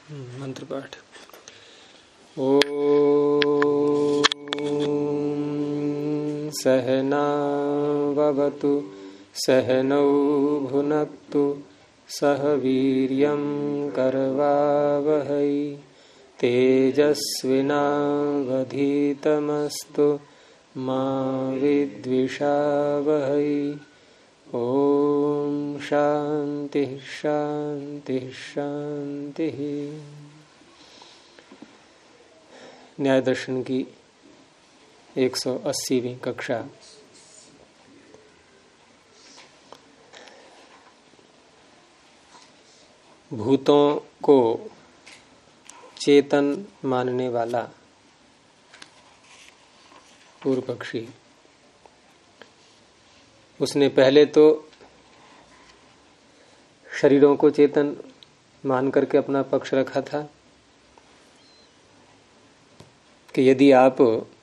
मंत्र पाठ। ओम सहनाववतु सहनौ भुनक्तु सह वीर्यं करवावहै तेजस्विनावधीतमस्तु मा विद्विषावहै। ओम शांति शांति शांति। न्याय दर्शन की 180वीं कक्षा। भूतों को चेतन मानने वाला पूर्व पक्षी, उसने पहले तो शरीरों को चेतन मान करके अपना पक्ष रखा था कि यदि आप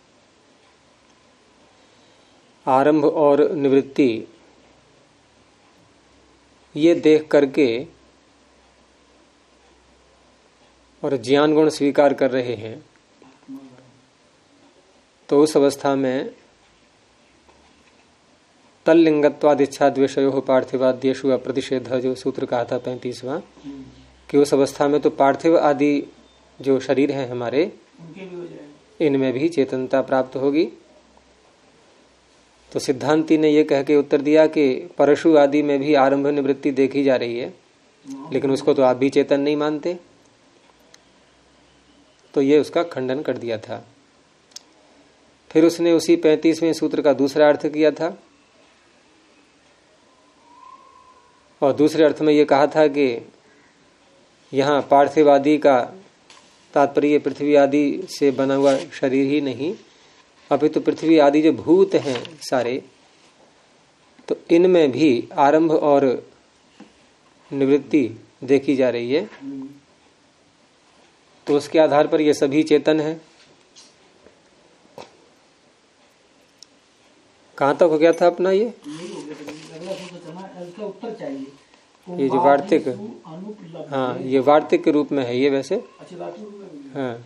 आरंभ और निवृत्ति ये देख करके और ज्ञान गुण स्वीकार कर रहे हैं तो उस अवस्था में तल्लिंगत्वाद इच्छा द्वेषयो पार्थिवाद्येषु अप्रतिषेध, जो सूत्र कहा था 35वां, कि उस अवस्था में तो पार्थिव आदि जो शरीर हैं हमारे, इनमें भी चेतनता प्राप्त होगी। तो सिद्धांती ने यह कह के उत्तर दिया कि परशु आदि में भी आरंभ निवृत्ति देखी जा रही है, लेकिन उसको तो आप भी चेतन नहीं मानते। तो ये उसका खंडन कर दिया था। फिर उसने उसी 35वें सूत्र का दूसरा अर्थ किया था और दूसरे अर्थ में ये कहा था कि यहाँ पार्थिव आदि का तात्पर्य पृथ्वी आदि से बना हुआ शरीर ही नहीं, अपितु पृथ्वी आदि जो भूत हैं सारे, तो इनमें भी आरंभ और निवृत्ति देखी जा रही है। तो उसके आधार पर ये सभी चेतन है। कहाँ तक हो गया था अपना ये जो वार्तिक, हाँ ये वार्तिक के रूप में है ये वैसे। हाँ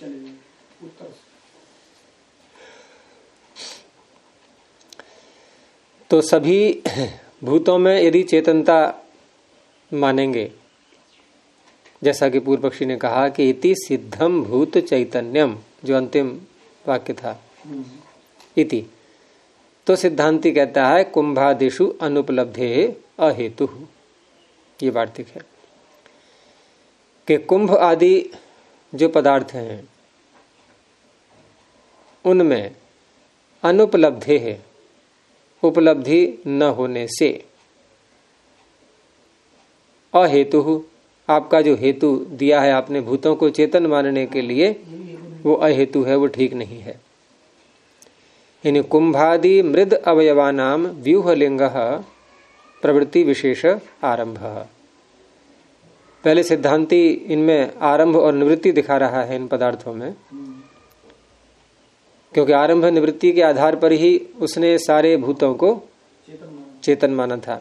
तो सभी भूतों में यदि चेतनता मानेंगे, जैसा कि पूर्व पक्षी ने कहा कि इति सिद्धम भूत चैतन्यम, जो अंतिम वाक्य था इति, तो सिद्धांति कहता है कुंभादिषु अनुपलब्धे अहेतु। ये वार्तिक है कि कुंभ आदि जो पदार्थ हैं उनमें अनुपलब्धे है, उपलब्धि न होने से, अहेतु, आपका जो हेतु दिया है आपने भूतों को चेतन मानने के लिए, वो अहेतु है, वो ठीक नहीं है। इन कुंभादि मृद अवयवानाम व्यूहलिंग प्रवृत्ति विशेष आरंभ। पहले सिद्धांति इनमें आरंभ और निवृत्ति दिखा रहा है इन पदार्थों में, क्योंकि आरंभ निवृत्ति के आधार पर ही उसने सारे भूतों को चेतन माना था।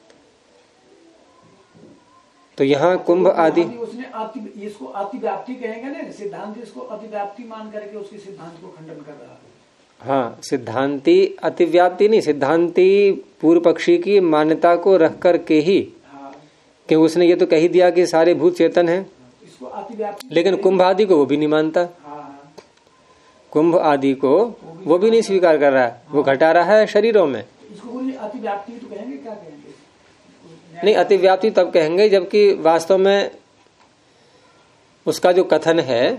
तो यहाँ कुंभ आदि उसने इसको अतिव्याप्ति कहेंगे ना, सिद्धांत इसको अतिव्याप्ति मान करके उसके सिद्धांत को खंडन कर रहा है। हाँ, सिद्धांति अतिव्याप्ति नहीं, सिद्धांति पूर्व पक्षी की मान्यता को रख करके ही, कि उसने ये तो कह ही दिया कि सारे भूत चेतन हैं, इसको अतिव्याप्ति, लेकिन कुंभ आदि को वो भी नहीं मानता। कुंभ आदि को वो भी नहीं स्वीकार कर रहा है, वो घटा रहा है शरीरों में। इसको अतिव्याप्ति तो कहेंगे, क्या कहेंगे? नहीं, अतिव्याप्ति तब कहेंगे जबकि वास्तव में उसका जो कथन है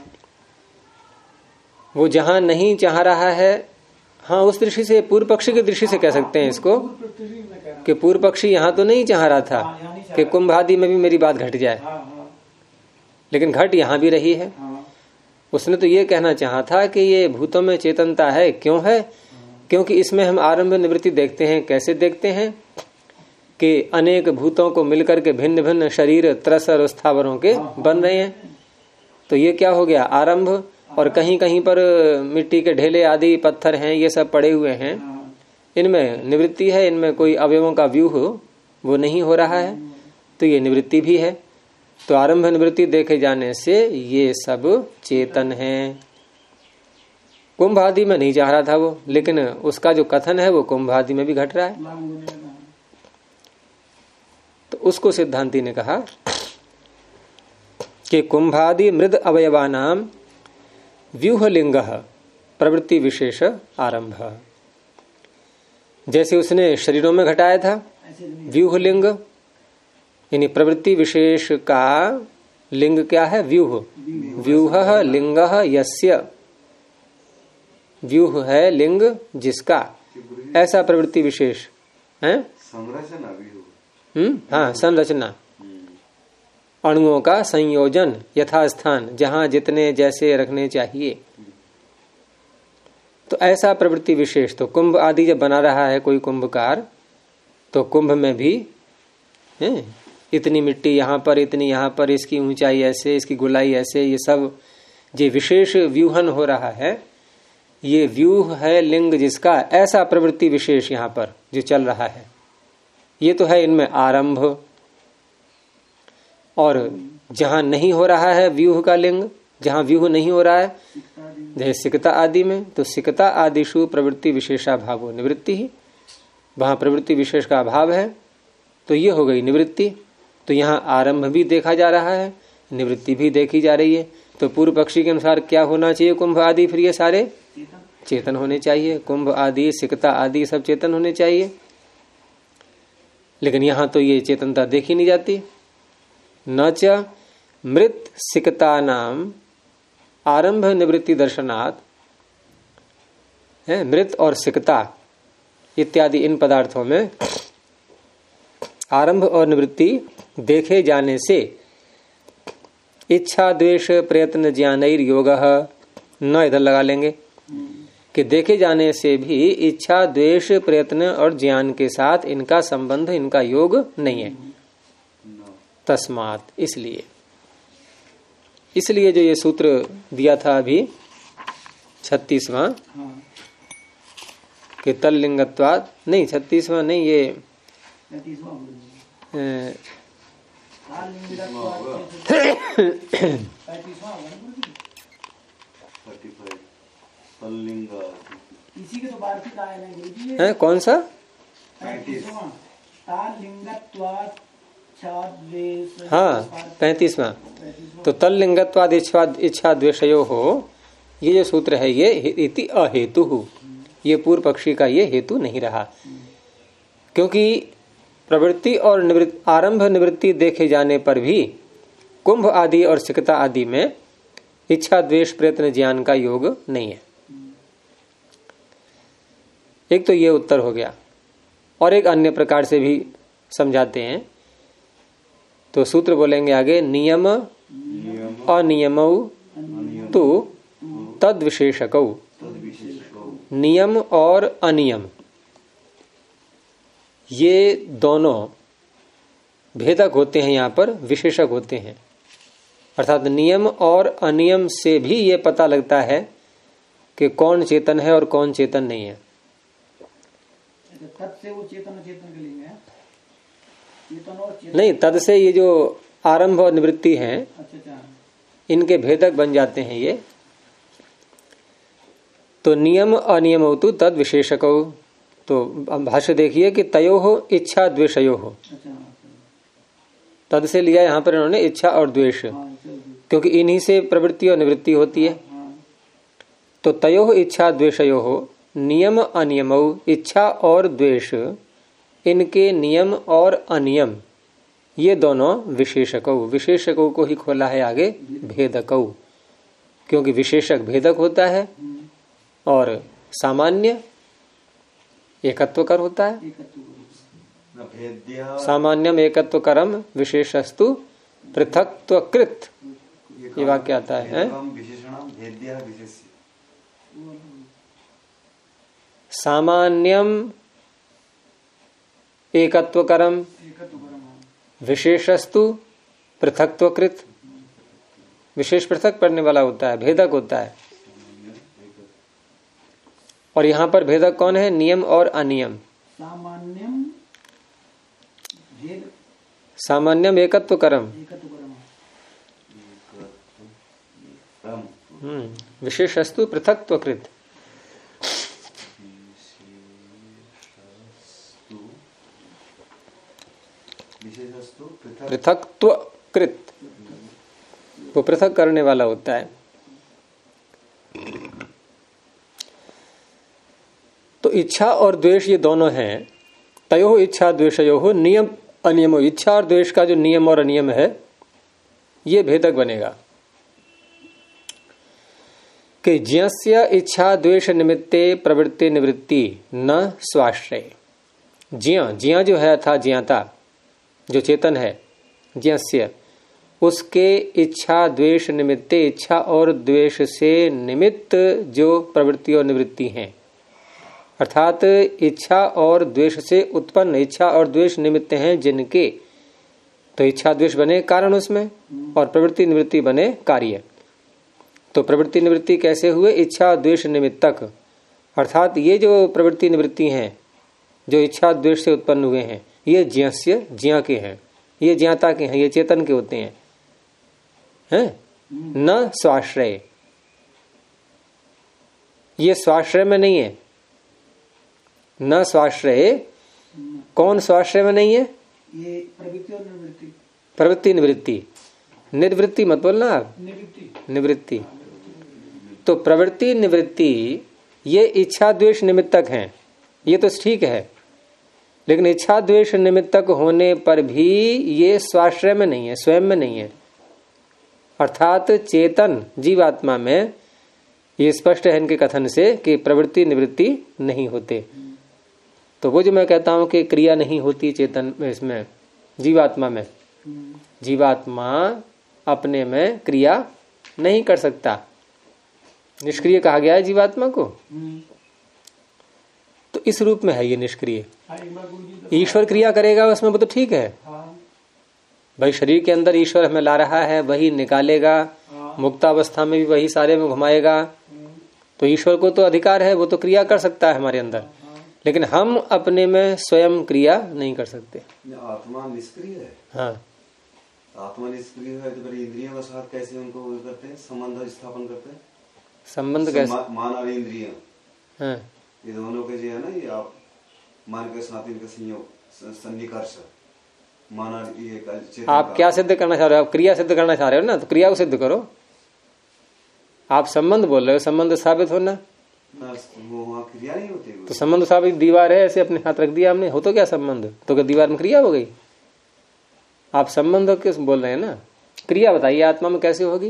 वो जहां नहीं चाह रहा है, हाँ उस दृष्टि से, पूर्व पक्षी की दृष्टि से कह सकते हैं इसको, कि पूर्व पक्षी यहाँ तो नहीं चाह रहा था कि कुंभ आदि में भी मेरी बात घट जाए, लेकिन घट यहाँ भी रही है। उसने तो ये कहना चाहा था कि ये भूतों में चेतनता है, क्यों है? क्योंकि इसमें हम आरंभ निवृत्ति देखते हैं। कैसे देखते हैं? कि अनेक भूतों को मिलकर के भिन्न भिन्न शरीर त्रसर और स्थावरों के बन रहे हैं। तो ये क्या हो गया? आरंभ। और कहीं कहीं पर मिट्टी के ढेले आदि पत्थर हैं, ये सब पड़े हुए हैं, इनमें निवृत्ति है, इनमें कोई अवयवों का व्यूह वो नहीं हो रहा है, तो ये निवृत्ति भी है। तो आरंभ निवृत्ति देखे जाने से ये सब चेतन है। कुंभ आदि में नहीं चाह रहा था वो, लेकिन उसका जो कथन है वो कुंभ आदि में भी घट रहा है। तो उसको सिद्धांति ने कहा कि कुंभादि मृद अवयवानाम व्यूहलिंग प्रवृत्ति विशेष आरंभ। जैसे उसने शरीरों में घटाया था व्यूहलिंग, यानी प्रवृत्ति विशेष का लिंग क्या है? व्यूह। व्यूह लिंग यस्य, व्यूह है लिंग जिसका, ऐसा प्रवृत्ति विशेष है। संरचना व्यूह। हाँ, संरचना, अणुओं का संयोजन, यथास्थान, जहां जितने जैसे रखने चाहिए। तो ऐसा प्रवृत्ति विशेष, तो कुंभ आदि जब बना रहा है कोई कुंभकार, तो कुंभ में भी है इतनी मिट्टी यहाँ पर, इतनी यहाँ पर, इसकी ऊंचाई ऐसे, इसकी गुलाई ऐसे, ये सब जो विशेष व्यूहन हो रहा है, ये व्यूह है लिंग जिसका, ऐसा प्रवृत्ति विशेष यहाँ पर जो चल रहा है, ये तो है इनमें आरंभ। और जहां नहीं हो रहा है व्यूह का लिंग, जहां व्यूह नहीं हो रहा है, जैसे सिकता आदि में, तो सिकता आदिशु प्रवृत्ति विशेषा भावो निवृत्ति ही, वहां प्रवृत्ति विशेष का अभाव है, तो ये हो गई निवृत्ति। तो यहाँ आरंभ भी देखा जा रहा है, निवृत्ति भी देखी जा रही है। तो पूर्व पक्षी के अनुसार क्या होना चाहिए? कुंभ आदि फिर ये सारे चेतन होने चाहिए, कुंभ आदि सिकता आदि सब चेतन होने चाहिए। लेकिन यहां तो ये चेतनता देखी नहीं जाती। न च मृत सिकता नाम आरंभ निवृत्ति दर्शनात् है, मृत और सिकता इत्यादि इन पदार्थों में आरंभ और निवृत्ति देखे जाने से इच्छा द्वेष प्रयत्न ज्ञानैर योग, न इधर लगा लेंगे कि देखे जाने से भी इच्छा द्वेष प्रयत्न और ज्ञान के साथ इनका संबंध, इनका योग नहीं है। तस्मात्, इसलिए जो ये सूत्र दिया था अभी 36वां कि तल्लिंगत्वात्, नहीं 36वां नहीं, ये इसी के तो वार्षिक आए ना गुरुजी। है कौन सा? 35वां तालिंगत्वात् इच्छाद्वेष। हाँ 35वां। तो तल्लिंगत्वाद इच्छा द्वेषयो हो, ये जो सूत्र है ये इति अहेतु, ये पूर्व पक्षी का ये हेतु नहीं रहा, क्योंकि प्रवृत्ति और आरंभ निवृत्ति देखे जाने पर भी कुंभ आदि और सिकता आदि में इच्छा द्वेष प्रयत्न ज्ञान का योग नहीं है। एक तो ये उत्तर हो गया, और एक अन्य प्रकार से भी समझाते हैं। तो सूत्र बोलेंगे आगे, नियम अनियमौ तु तद विशेषकौ। नियम और अनियम ये दोनों भेदक होते हैं, यहाँ पर विशेषक होते हैं। अर्थात नियम और अनियम से भी ये पता लगता है कि कौन चेतन है और कौन चेतन नहीं है। तद से वो चेतन चेतन के लिए है, चेतन और चेतन नहीं, तद से ये जो आरंभ और निवृत्ति है, अच्छा, इनके भेदक बन जाते हैं ये। तो नियम अनियम हो तो तद विशेषक हो। तो भाष्य देखिए कि तयो हो इच्छा द्वेषयो हो, तद से लिया यहाँ पर इन्होंने इच्छा और द्वेष, क्योंकि इन्हीं से प्रवृत्ति और निवृत्ति होती है। तो तयो इच्छा द्वेषयो हो, नियम अनियमौ, इच्छा और द्वेष, इनके नियम और अनियम ये दोनों विशेषकौ, विशेषकों को ही खोला है आगे भेदकौ, क्योंकि विशेषक भेदक होता है और सामान्य एकत्वकर होता है। सामान्यम एकत्वकरम विशेषस्तु पृथक्त्वकृत, ये वाक्य आता है। सामान्यम एकत्वकरम विशेषस्तु पृथक्त्वकृत, विशेष पृथक पढ़ने वाला होता है, भेदक होता है। और यहां पर भेदक कौन है? नियम और अनियम। सामान्यम एकत्वकरम, विशेषस्तु पृथक्त्वकृत। पृथक्त्वकृत, वो पृथक करने वाला होता है। तो इच्छा और द्वेष ये दोनों हैं। तयोः इच्छा द्वेषयोः नियम अनियमो। इच्छा और द्वेष का जो नियम और अनियम है ये भेदक बनेगा कि ज्ञस्य इच्छा द्वेष निमित्ते प्रवृत्ति निवृत्ति न स्वाश्रय। ज्ञ जो है था ज्ञाता जो चेतन है, ज्ञस्य उसके इच्छा द्वेष निमित्ते, इच्छा और द्वेष से निमित्त जो प्रवृत्ति और निवृत्ति हैं, अर्थात इच्छा और द्वेष से उत्पन्न इच्छा और द्वेष निमित्त हैं जिनके, तो इच्छा द्वेष बने कारण उसमें और प्रवृत्ति निवृत्ति बने कार्य। तो प्रवृत्ति निवृत्ति कैसे हुए? इच्छा द्वेष निमित्तक, अर्थात ये जो प्रवृत्ति निवृत्ति हैं जो इच्छा द्वेष से उत्पन्न हुए हैं ये ज्ञस्य ज्ञ के हैं, ये ज्ञाता के हैं, ये चेतन के होते हैं न स्वाश्रय। ये स्वाश्रय में नहीं है। न स्वाश्रय, कौन स्वाश्रय में नहीं है? ये प्रवृत्ति और निवृत्ति। प्रवृत्ति निवृत्ति, निर्वृत्ति मत बोलना आप, निवृत्ति। तो प्रवृत्ति निवृत्ति ये इच्छा द्वेष निमित्तक हैं, ये तो ठीक है, लेकिन इच्छा द्वेष निमित्तक होने पर भी ये स्वाश्रय में नहीं है, स्वयं में नहीं है। अर्थात चेतन जीवात्मा में ये स्पष्ट है इनके कथन से कि प्रवृत्ति निवृत्ति नहीं होते। तो वो जो मैं कहता हूं कि क्रिया नहीं होती चेतन में, इसमें जीवात्मा में, जीवात्मा अपने में क्रिया नहीं कर सकता, निष्क्रिय कहा गया है जीवात्मा को। तो इस रूप में है ये निष्क्रिय। ईश्वर क्रिया करेगा उसमें, वो तो ठीक है भाई, शरीर के अंदर ईश्वर हमें ला रहा है, वही निकालेगा, मुक्तावस्था में भी वही सारे में घुमाएगा, तो ईश्वर को तो अधिकार है, वो तो क्रिया कर सकता है हमारे अंदर, लेकिन हम अपने में स्वयं क्रिया नहीं कर सकते। आत्मा निष्क्रिय है। हाँ, आत्मा निष्क्रिय है तो फिर इंद्रियों के साथ कैसे उनको करते हैं, संबंध स्थापन करते हैं? संबंध कैसे? मान और इंद्रिय, हाँ, ये दोनों के जो है ना, ये आप मान के साथ इनका संयोग सन्निकर्ष, मान और ये आप क्या सिद्ध करना चाह रहे हो? आप क्रिया सिद्ध करना चाह रहे हो ना, तो क्रिया को सिद्ध करो। आप संबंध बोल रहे हो, संबंध साबित होना, वो वहाँ क्रिया नहीं होती। तो संबंध साबित दीवार है, ऐसे अपने हाथ रख दिया हमने, हो तो क्या संबंध, तो क्या दीवार में क्रिया हो गई? आप संबंध किस बोल रहे हैं ना, क्रिया बताइए आत्मा में कैसे होगी?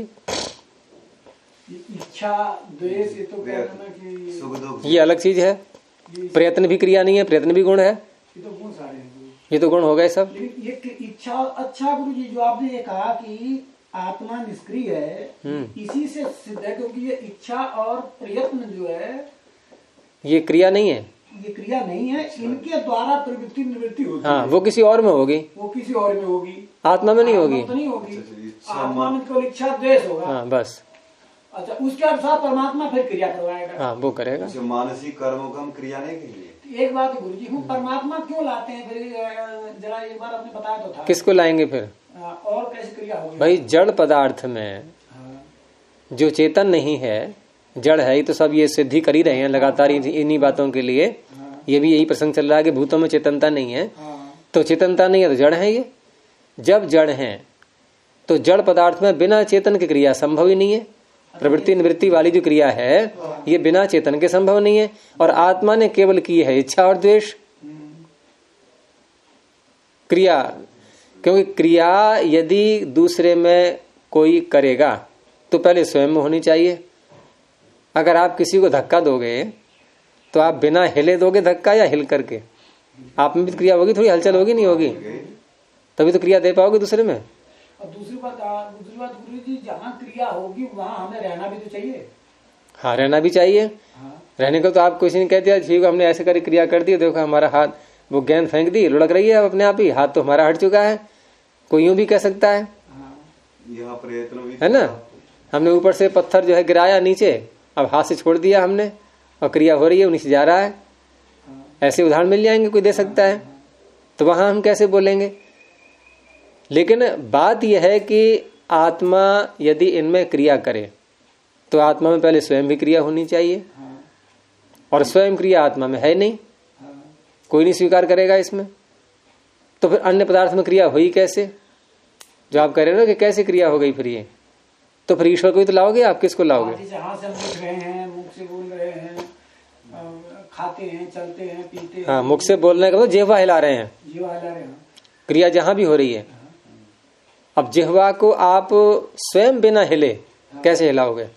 इच्छा द्वेष ये तो कहना कि ये अलग चीज है। प्रयत्न भी क्रिया नहीं है, प्रयत्न भी गुण है, ये तो गुण सारे हैं, ये तो गुण हो गए सब। ये इच्छा। अच्छा गुरु जी, जो आपने ये कहा कि आत्मा निष्क्रिय है, इसी से सिद्ध है, क्योंकि ये इच्छा और प्रयत्न जो है ये क्रिया नहीं है, ये क्रिया नहीं है, इनके द्वारा प्रवृत्ति निवृत्ति होती हाँ, है। वो किसी और में होगी, वो किसी और में होगी, आत्मा में नहीं होगी। आत्मा तो नहीं होगी, आत्मा में केवल इच्छा द्वेष होगा। हाँ बस। अच्छा, उसके अनुसार परमात्मा फिर क्रिया करवाएगा। हाँ, वो करेगा। मानसिक कर्मों का हम क्रिया नहीं कहेंगे। एक बात गुरु जी, हम परमात्मा क्यों लाते हैं फिर, जरा एक बार आपने बताया तो था। किसको लाएंगे फिर? और कैसे क्रिया होगी भाई? जड़ पदार्थ में जो चेतन नहीं है, जड़ है, ये तो सब ये सिद्धि कर ही रहे हैं लगातार इन्हीं बातों के लिए। ये भी यही प्रसंग चल रहा है कि भूतों में चेतनता नहीं है, तो चेतनता नहीं है तो जड़ है। ये जब जड़ है तो जड़ पदार्थ में बिना चेतन की क्रिया संभव ही नहीं है। प्रवृत्ति निवृत्ति वाली जो क्रिया है ये बिना चेतन के संभव नहीं है, और आत्मा ने केवल की है इच्छा और द्वेष क्रिया। क्योंकि क्रिया यदि दूसरे में कोई करेगा तो पहले स्वयं में होनी चाहिए। अगर आप किसी को धक्का दोगे तो आप बिना हिले दोगे धक्का या हिल करके? आप में भी क्रिया होगी, थोड़ी हलचल होगी, नहीं होगी? तभी तो क्रिया दे पाओगे दूसरे में। और दूसरी बात गुरु जी, जहाँ क्रिया होगी वहाँ हमें रहना भी तो चाहिए। हाँ, रहना भी चाहिए। रहने को तो आप किसी ने कह दिया ठीक है हमने ऐसे कर क्रिया कर दी, देखो हमारा हाथ वो गेंद फेंक दी, लुढ़क रही है अपने आप ही, हाथ तो हमारा हट चुका है। कोई यूं भी कह सकता है, यहाँ प्रयत्न भी है ना। हमने ऊपर से पत्थर जो है गिराया नीचे, अब हाथ से छोड़ दिया हमने और क्रिया हो रही है, नीचे जा रहा है। ऐसे उदाहरण मिल जाएंगे, कोई दे सकता है, तो वहां हम कैसे बोलेंगे? लेकिन बात यह है कि आत्मा यदि इनमें क्रिया करे तो आत्मा में पहले स्वयं भी क्रिया होनी चाहिए, और स्वयं क्रिया आत्मा में है नहीं, कोई नहीं स्वीकार करेगा इसमें। तो फिर अन्य पदार्थ में क्रिया हुई कैसे? जो आप कह रहे हो ना कि कैसे क्रिया हो गई फिर ये, तो फिर ईश्वर को ही तो लाओगे, आप किसको लाओगे? जैसे हाथ से हम लिख रहे हैं, मुख से बोल रहे हैं, खाते हैं, चलते हैं, पीते हैं। हाँ, मुख से बोलने का मतलब जिह्वा हिला रहे हैं, जीवा हिला रहे हैं, क्रिया जहां भी हो रही है। अब जिह्वा को आप स्वयं बिना हिले कैसे हिलाओगे?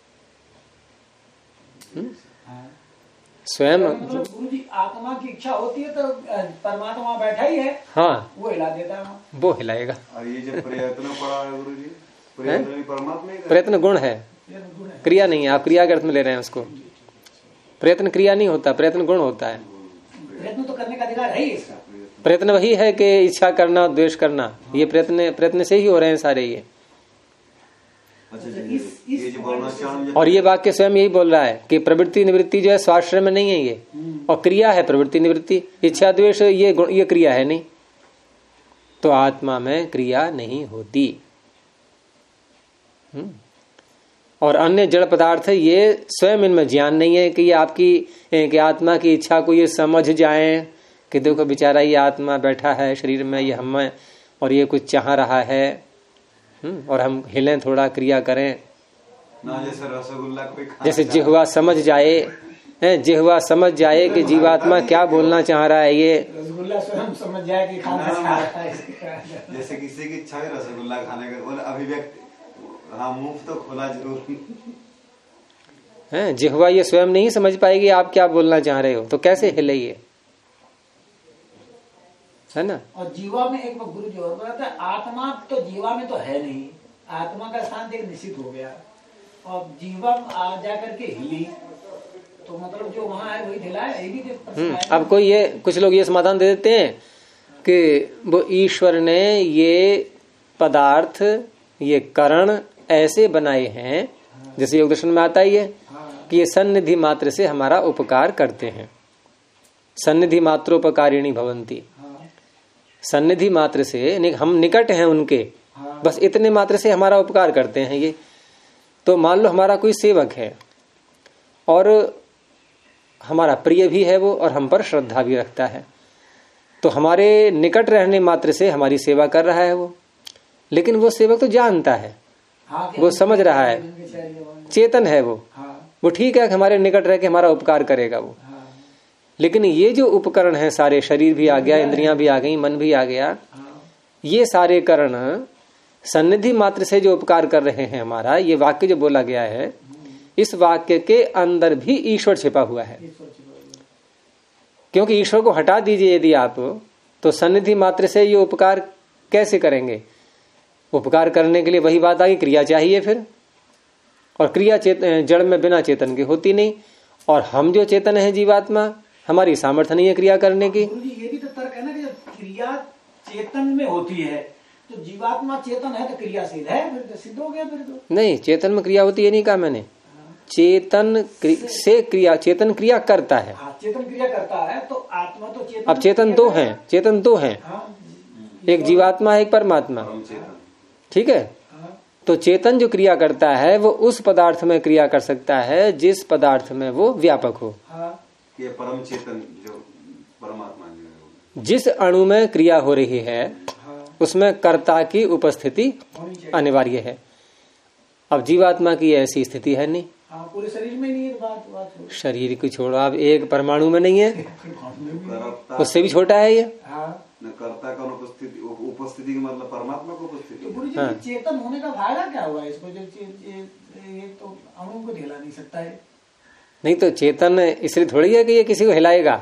स्वयं मतलब गुरु जी आत्मा की इच्छा होती है तो परमात्मा बैठा ही है, हाँ वो हिला देता है, वो हिलाएगा। और ये जो प्रयत्न पड़ा है गुरु जी, प्रयत्न भी परमात्मा ही कर। प्रयत्न गुण है, क्रिया नहीं है। आप क्रिया के अर्थ में ले रहे हैं उसको। प्रयत्न क्रिया नहीं होता, प्रयत्न गुण होता है। प्रयत्न तो करने का अधिकार है ही इसका। प्रयत्न वही है कि इच्छा करना, द्वेष करना, ये प्रयत्न से ही हो रहे हैं सारे ये। ये जो बोलना चाहूँ, और ये वाक्य स्वयं यही बोल रहा है कि प्रवृत्ति निवृत्ति जो है स्वाश्रय में नहीं है ये, और क्रिया है प्रवृत्ति निवृत्ति। इच्छा द्वेष ये क्रिया है नहीं, तो आत्मा में क्रिया नहीं होती। और अन्य जड़ पदार्थ ये स्वयं इनमें ज्ञान नहीं है कि ये आपकी कि आत्मा की इच्छा को ये समझ जाए कि देखो बेचारा ये आत्मा बैठा है शरीर में, ये हम और ये कुछ चाह रहा है, और हम हिलें थोड़ा, क्रिया करें ना जैसे रसगुल्ला कोई खा, जैसे जिह्वा समझ जाए, जिह्वा समझ जाए कि जीवात्मा क्या बोलना चाह रहा है। ये रसगुल्ला स्वयं समझ जाए कि खाना खा रहा है। जैसे किसी की इच्छा है रसगुल्ला खाने का, अभिव्यक्ति, हाँ मुंह तो खोला जरूर है। जिह्वा ये स्वयं नहीं समझ पाएगी आप क्या बोलना चाह रहे हो, तो कैसे हिले ये, है ना। और जीवा में एक गुरु जी और बोला था, आत्मा तो जीवा में तो है नहीं, आत्मा का स्थान एक निश्चित हो गया, और जीवा आ जाकर के हिली, तो मतलब जो वहां है वही हिला है। ये भी अब कोई ये कुछ लोग ये समाधान दे देते हैं कि वो ईश्वर ने ये पदार्थ, ये करण ऐसे बनाए हैं, जैसे योग दर्शन में आता ही है कि ये सन्निधि मात्र से हमारा उपकार करते हैं। सन्निधि मात्रोपकारिणी भवंती, सन्निधि मात्र से हम निकट हैं उनके, बस इतने मात्र से हमारा उपकार करते हैं ये। तो मान लो हमारा कोई सेवक है और हमारा प्रिय भी है वो, और हम पर श्रद्धा भी रखता है, तो हमारे निकट रहने मात्र से हमारी सेवा कर रहा है वो। लेकिन वो सेवक तो जानता है, वो समझ रहा है, चेतन है वो ठीक है कि हमारे निकट रह के हमारा उपकार करेगा वो। लेकिन ये जो उपकरण है सारे, शरीर भी आ गया, इंद्रियां भी आ गई, मन भी आ गया, ये सारे करण सन्निधि मात्र से जो उपकार कर रहे हैं हमारा, ये वाक्य जो बोला गया है, इस वाक्य के अंदर भी ईश्वर छिपा हुआ है। क्योंकि ईश्वर को हटा दीजिए यदि आप, तो सन्निधि मात्र से ये उपकार कैसे करेंगे? उपकार करने के लिए वही बात आ गई, क्रिया चाहिए फिर, और क्रिया जड़ में बिना चेतन के होती नहीं, और हम जो चेतन है जीवात्मा, हमारी सामर्थ्य नहीं है क्रिया करने की। ये भी तो तर्क है ना कि जब क्रिया चेतन में होती है तो जीवात्मा चेतन है तो क्रियाशील है, फिर तो सिद्ध हो गया। फिर तो नहीं, चेतन में क्रिया होती है नहीं कहा मैंने, चेतन से क्रिया, चेतन क्रिया करता है। चेतन क्रिया करता है, तो आत्मा तो चेतन। अब चेतन दो हैं, एक जीवात्मा है, एक परमात्मा, ठीक है। तो चेतन जो क्रिया करता है वो उस पदार्थ में क्रिया कर सकता है जिस पदार्थ में वो व्यापक हो। ये परम चेतन जो परमात्मा है, जिस अणु में क्रिया हो रही है उसमें कर्ता की उपस्थिति अनिवार्य है। अब जीवात्मा की ऐसी स्थिति है नहीं, पूरे शरीर में नहीं है। बात शरीर को छोड़ो, आप एक परमाणु में नहीं है, उससे भी छोटा है ये। कर्ता का उपस्थिति का मतलब परमात्मा को उपस्थिति। तो गुरु जी चेतन होने का फायदा क्या हुआ इसको? ये तो अणु को हिला नहीं सकता है। नहीं तो चेतन इसलिए थोड़ी है कि ये किसी को हिलाएगा।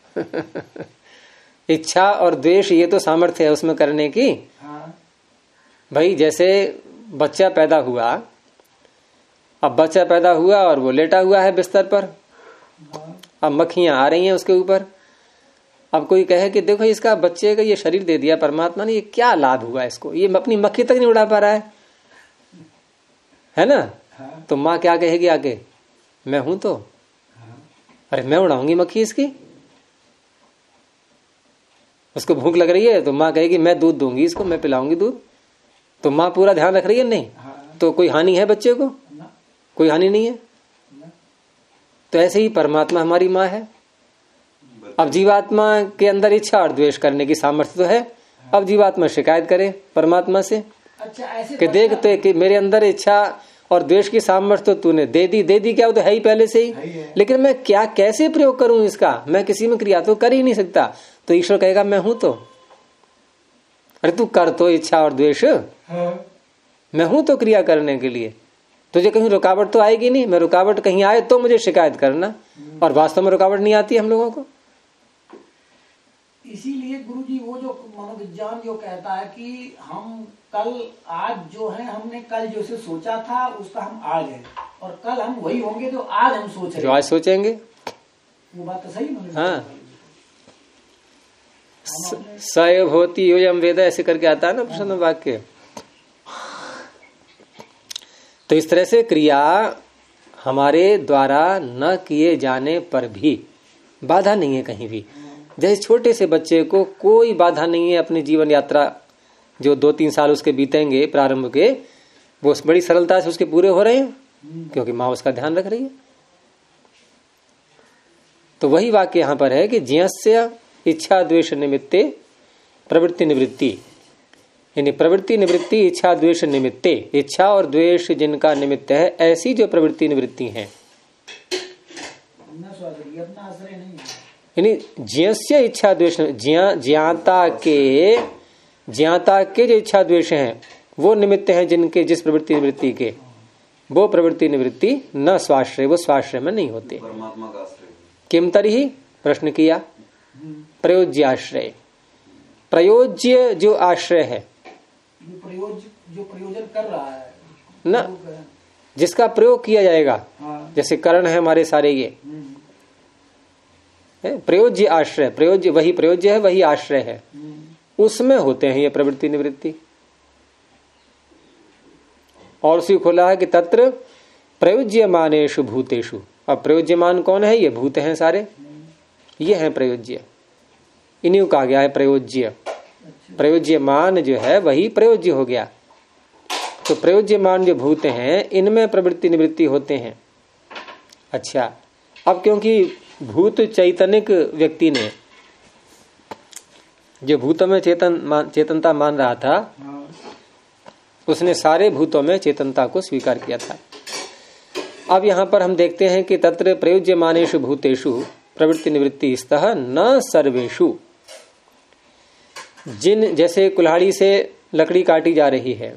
इच्छा और द्वेष ये तो सामर्थ्य है उसमें करने की। भाई जैसे बच्चा पैदा हुआ, अब बच्चा पैदा हुआ और वो लेटा हुआ है बिस्तर पर, अब मक्खियां आ रही हैं उसके ऊपर। अब कोई कहे कि देखो इसका बच्चे का ये शरीर दे दिया परमात्मा ने, ये क्या लाभ हुआ इसको, ये अपनी मक्खी तक नहीं उड़ा पा रहा है ना। तो माँ क्या कहेगी आगे, मैं हूं तो, अरे मैं उड़ाऊंगी मक्खी इसकी। उसको भूख लग रही है तो माँ कहेगी मैं दूध दूंगी इसको, मैं पिलाऊंगी दूध। तो माँ पूरा ध्यान रख रही है नहीं, तो कोई हानि है बच्चे को? कोई हानि नहीं है। तो ऐसे ही परमात्मा हमारी माँ है। अब जीवात्मा के अंदर इच्छा और द्वेष करने की सामर्थ्य तो है। अब जीवात्मा शिकायत करे परमात्मा से अच्छा ऐसे कि देख तो कि मेरे अंदर इच्छा और द्वेष की सामर्थ्य तो तूने दे दी क्या, वो तो है ही पहले से ही, लेकिन मैं क्या कैसे प्रयोग करूं इसका, मैं किसी में क्रिया तो कर ही नहीं सकता। तो ईश्वर कहेगा मैं हूं तो, अरे तू कर तो इच्छा और द्वेष, मैं हूं तो क्रिया करने के लिए, तुझे कहीं रुकावट तो आएगी नहीं। मैं रुकावट कहीं आए तो मुझे शिकायत करना, और वास्तव में रुकावट नहीं आती हम लोगों को। इसीलिए गुरुजी वो जो मनोविज्ञान जो कहता है कि हम कल आज जो है हमने कल जो से सोचा था उसका हम आज है, और कल हम वही होंगे जो आज हम सोच रहे, जो आज सोचेंगे। वो बात तो सही है। हाँ, सय भवति योयम वेद ऐसे करके आता है ना प्रश्न वाक्य। तो इस तरह से क्रिया हमारे द्वारा न किए जाने पर भी बाधा नहीं है कहीं भी। जैसे छोटे से बच्चे को कोई बाधा नहीं है अपनी जीवन यात्रा, जो 2-3 साल उसके बीतेंगे प्रारंभ के, वो बड़ी सरलता से उसके पूरे हो रहे हैं, क्योंकि माँ उसका ध्यान रख रही है। तो वही वाक्य यहां पर है कि ज्ञस्य इच्छा द्वेष निमित्ते प्रवृत्ति निवृत्ति, यानी प्रवृत्ति निवृत्ति इच्छा द्वेष निमित्ते, इच्छा और द्वेष जिनका निमित्त है ऐसी जो प्रवृत्ति निवृत्ति है, यानी ज्ञस्य इच्छा द्वेष, ज्ञाता के जो इच्छा द्वेष हैं वो निमित्त हैं जिनके जिस प्रवृत्ति निवृत्ति के, वो प्रवृत्ति निवृत्ति न स्वाश्रय, वो स्वाश्रय में नहीं होते। परमात्मा का आश्रय। किम तरी प्रश्न किया, प्रयोज्य आश्रय, प्रयोज्य जो आश्रय है, जो प्रयोजन कर रहा है न, जिसका प्रयोग किया जाएगा। हाँ। जैसे करण है हमारे सारे, ये प्रयोज्य आश्रय, प्रयोज्य वही प्रयोज्य है, वही आश्रय है, उसमें होते हैं ये प्रवृत्ति निवृत्ति। और उसी खोला है कि तत्र प्रयोज्यमानेषु भूतेषु। अब प्रयोज्यमान कौन है, ये भूत हैं सारे, ये हैं प्रयोज्य, इन्हीं को कहा गया है प्रयोज्य। प्रयोज्यमान जो है वही प्रयोज्य हो गया। तो प्रयोज्यमान जो भूत हैं इनमें प्रवृत्ति निवृत्ति होते हैं। अच्छा, अब क्योंकि भूत चैतनिक व्यक्ति ने जो भूतों में चेतनता मान रहा था, उसने सारे भूतों में चेतनता को स्वीकार किया था। अब यहां पर हम देखते हैं कि तत्र प्रयोज्यमानेषु भूतेषु प्रवृत्ति निवृत्ति स्तः न सर्वेषु। जिन जैसे कुल्हाड़ी से लकड़ी काटी जा रही है,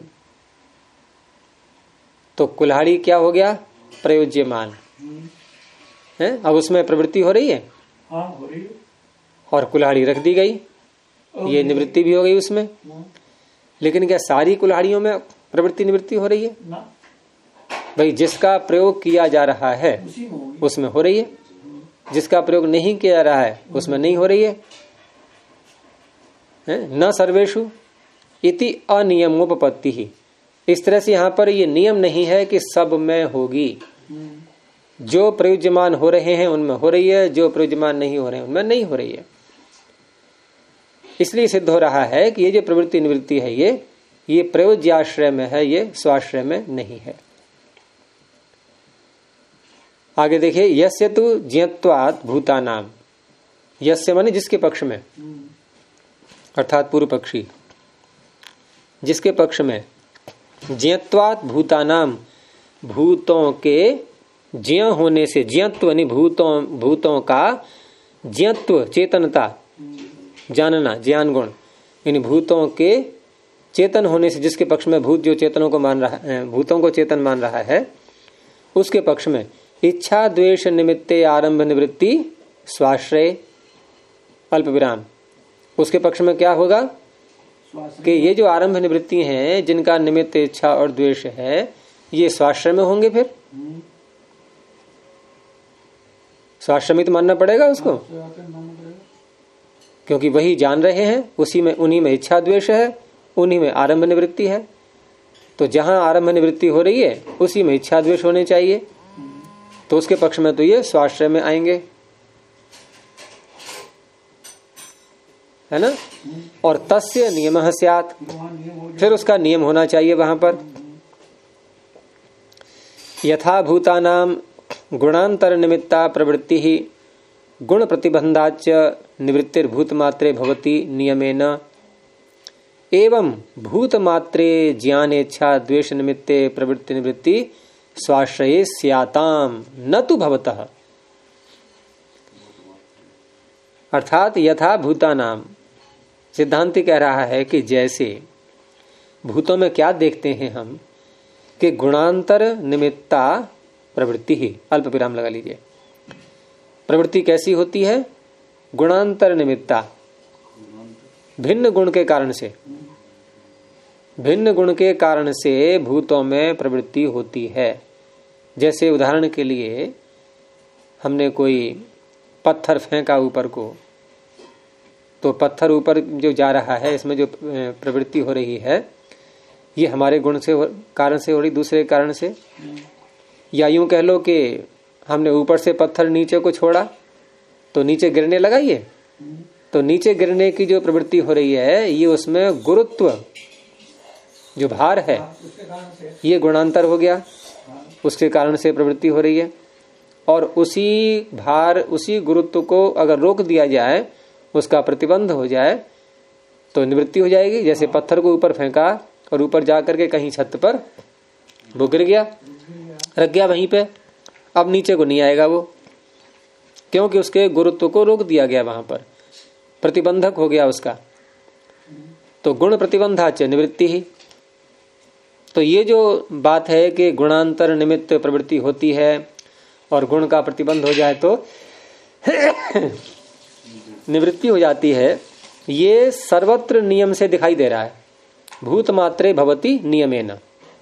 तो कुल्हाड़ी क्या हो गया, प्रयोज्यमान है। अब उसमें प्रवृत्ति हो रही है, हाँ, हो रही है। और कुल्हाड़ी रख दी गई, ये निवृत्ति भी हो गई उसमें। लेकिन क्या सारी कुल्हाड़ियों में प्रवृत्ति निवृत्ति हो रही है? भाई जिसका प्रयोग किया जा रहा है उसमें हो रही है, जिसका प्रयोग नहीं किया जा रहा है उसमें नहीं हो रही है। न सर्वेषु इति अनियमोपपत्ति ही। इस तरह से यहाँ पर ये नियम नहीं है कि सब में होगी। जो प्रयोज्यमान हो रहे हैं उनमें हो रही है, जो प्रयोज्यमान नहीं हो रहे हैं उनमें नहीं हो रही है। इसलिए सिद्ध हो रहा है कि ये जो प्रवृत्ति निवृत्ति है ये प्रयोज्याश्रय में है, ये स्वाश्रय में नहीं है। आगे देखिए, यस्य तु ज्ञत्वात् भूतानाम। यस्य माने जिसके पक्ष में, अर्थात पूर्व पक्षी, जिसके पक्ष में ज्ञत्वात् भूतानाम, भूतों के ज्ञ होने से, ज्ञत्व यानी भूतों का ज्ञत्व, चेतनता, जानना, ज्ञान गुण, यानी भूतों के चेतन होने से जिसके पक्ष में भूत जो चेतनों को मान रहा है, भूतों को चेतन मान रहा है, उसके पक्ष में इच्छा द्वेष निमित्ते आरंभ निवृत्ति स्वाश्रय अल्प विराम। उसके पक्ष में क्या होगा कि ये जो आरंभ निवृत्ति हैं जिनका निमित्त इच्छा और द्वेष है, ये स्वाश्रय में होंगे। फिर स्वाश्रमित मानना पड़ेगा उसको, क्योंकि वही जान रहे हैं, उसी में, उन्हीं में इच्छा द्वेष है, उन्हीं में आरंभ निवृत्ति है। तो जहां आरंभ निवृत्ति हो रही है उसी में इच्छा द्वेष होने चाहिए। तो उसके पक्ष में तो ये स्वाश्रय में आएंगे, है ना। और तस्य नियमः स्यात्, फिर उसका नियम होना चाहिए वहां पर। यथा भूतानाम गुणांतर निमित्ता प्रवृत्ति ही गुण प्रतिबंधाच निवृत्तिर्भूत मात्रे भवति नियमेन एवं भूत मात्रे ज्ञानेच्छा द्वेष निमित्ते प्रवृत्ति निवृत्ति स्वाश्रये स्याताम न तो भवतः। अर्थात यथा भूतानाम, सिद्धांति कह रहा है कि जैसे भूतों में क्या देखते हैं हम कि गुणांतर निमित्ता प्रवृत्ति ही, अल्प विराम लगा लीजिए। प्रवृत्ति कैसी होती है? गुणांतर निमित्ता, भिन्न गुण के कारण से, भिन्न गुण के कारण से भूतों में प्रवृत्ति होती है। जैसे उदाहरण के लिए हमने कोई पत्थर फेंका ऊपर को, तो पत्थर ऊपर जो जा रहा है इसमें जो प्रवृत्ति हो रही है ये हमारे गुण से कारण से हो रही, दूसरे कारण से। या यूं कह लो कि हमने ऊपर से पत्थर नीचे को छोड़ा तो नीचे गिरने लगा ये, तो नीचे गिरने की जो प्रवृत्ति हो रही है ये उसमें गुरुत्व जो भार है ये गुणांतर हो गया, उसके कारण से प्रवृत्ति हो रही है। और उसी भार, उसी गुरुत्व को अगर रोक दिया जाए, उसका प्रतिबंध हो जाए तो निवृत्ति हो जाएगी। जैसे पत्थर को ऊपर फेंका और ऊपर जाकर के कहीं छत पर वो गिर गया, रख गया वहीं पे, अब नीचे को नहीं आएगा वो, क्योंकि उसके गुरुत्व को रोक दिया गया, वहां पर प्रतिबंधक हो गया उसका। तो गुण प्रतिबंधाच निवृत्ति ही। तो ये जो बात है कि गुणांतर निमित्त प्रवृत्ति होती है और गुण का प्रतिबंध हो जाए तो निवृत्ति हो जाती है, ये सर्वत्र नियम से दिखाई दे रहा है। भूत मात्रे भवति नियमेन,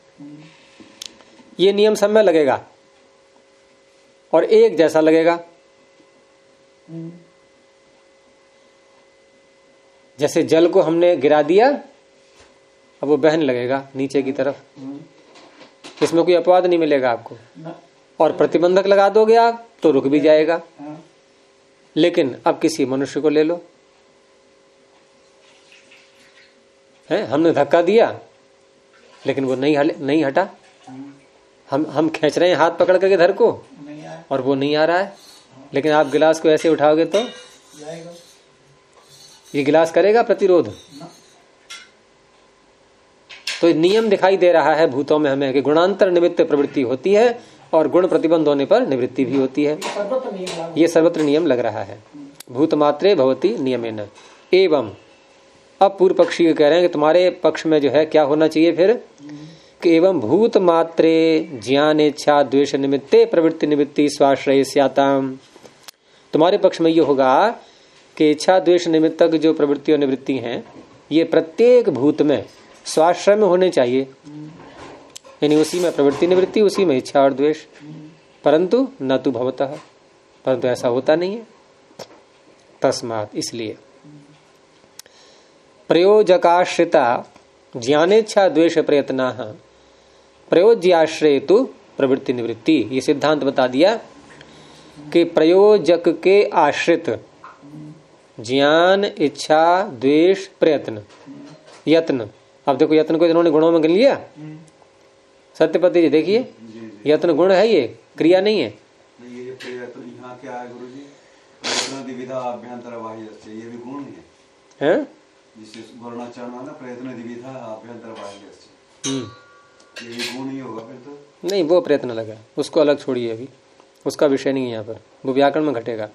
ये नियम सब में लगेगा और एक जैसा लगेगा। जैसे जल को हमने गिरा दिया, अब वो बहने लगेगा नीचे की तरफ, इसमें कोई अपवाद नहीं मिलेगा आपको। और प्रतिबंधक लगा दोगे आप तो रुक भी जाएगा। लेकिन अब किसी मनुष्य को ले लो, है हमने धक्का दिया लेकिन वो नहीं हटा, हम खींच रहे हैं हाथ पकड़ करके धर को और वो नहीं आ रहा है। लेकिन आप गिलास को ऐसे उठाओगे तो ये गिलास करेगा प्रतिरोध। तो नियम दिखाई दे रहा है भूतों में हमें कि गुणांतर निमित्त प्रवृत्ति होती है और गुण प्रतिबंध होने पर निवृत्ति भी होती है। ये सर्वत्र नियम लग रहा है। भूत मात्रे भवति नियमेन एवं। अब पूर्व पक्षी कह रहे हैं कि तुम्हारे पक्ष में जो है क्या होना चाहिए फिर कि एवं भूत मात्रे ज्ञान इच्छा द्वेष निमित्ते प्रवृत्ति निवृत्ति स्वाश्रय स्याताम। तुम्हारे पक्ष में ये होगा कि इच्छा द्वेष निमित्तक जो प्रवृत्ति और निवृत्ति हैं ये प्रत्येक भूत में स्वाश्रय में होने चाहिए, यानी उसी में प्रवृत्ति निवृत्ति, उसी में इच्छा और द्वेष। परंतु न तो भवतः, परंतु ऐसा होता नहीं है। तस्मात्, इसलिए प्रयोजकाश्रिता ज्ञानेच्छा द्वेष प्रयत्नाः प्रयोज्याश्रय तो प्रवृत्ति निवृत्ति। ये सिद्धांत बता दिया कि प्रयोजक के आश्रित ज्ञान इच्छा द्वेष प्रयत्न यत्न। अब देखो यत्न को इन्होंने गुणों में गिन लिया। सत्यपति जी देखिए, यत्न गुण है, ये क्रिया नहीं है। ये प्रयत्न यहाँ क्या है गुरुजी? प्रयत्न द्विविधा अभ्यंतर बाह्य, ये भी गुण है। हैं? जिससे वर्णाचरण है ना, प्रयत्न द्विविधा अभ्यंतर बाह्य, ये भी गुण ही होगा फिर तो। नहीं, वो प्रयत्न लगा, उसको अलग छोड़िए, अभी उसका विषय नहीं है यहाँ पर, वो व्याकरण में घटेगा।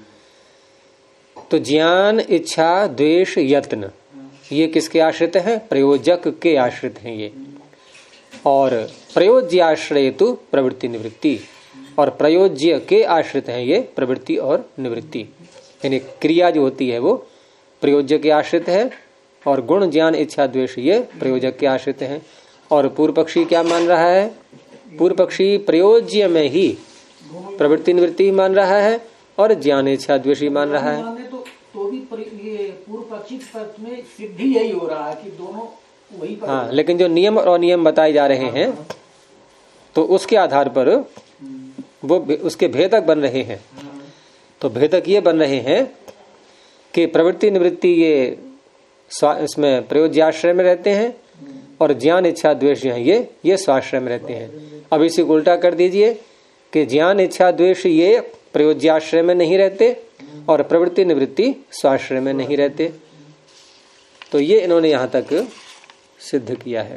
तो ज्ञान इच्छा द्वेष यत्न ये किसके आश्रित है? प्रयोजक के आश्रित हैं ये। और प्रयोज्य आश्रय तो प्रवृत्ति निवृत्ति, और प्रयोज्य के आश्रित हैं ये प्रवृत्ति और निवृत्ति। यानी क्रिया जो होती है वो प्रयोज्य के आश्रित है और गुण ज्ञान इच्छा द्वेष ये प्रयोजक के आश्रित हैं। और पूर्व पक्षी क्या मान रहा है? पूर्व पक्षी प्रयोज्य में ही प्रवृत्ति निवृत्ति मान रहा है और ज्ञान इच्छा द्वेष ही मान रहा है। तो भी ये पूर्व पक्षी पक्ष में सिद्धि यही हो रहा है कि दोनों वही। हाँ, लेकिन जो नियम और अनियम बताए जा रहे हैं तो उसके आधार पर वो उसके भेदक बन रहे हैं। तो भेदक ये बन रहे हैं कि प्रवृत्ति निवृत्ति ये इसमें प्रयोज्याश्रय में रहते हैं और ज्ञान इच्छा द्वेष जो है ये स्वाश्रय में रहते हैं। अब इसी को उल्टा कर दीजिए कि ज्ञान इच्छा द्वेष ये प्रयोज्याश्रय में नहीं रहते और प्रवृत्ति निवृत्ति स्वाश्रय में नहीं रहते। तो ये इन्होंने यहां तक सिद्ध किया है।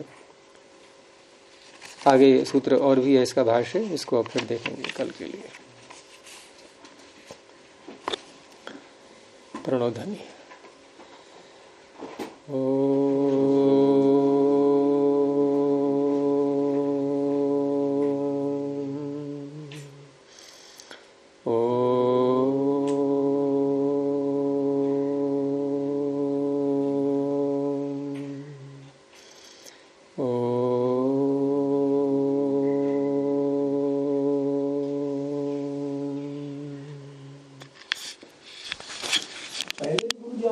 आगे सूत्र और भी है इसका भाष्य, इसको अब फिर देखेंगे कल के लिए। प्रणोध्वनि। ओ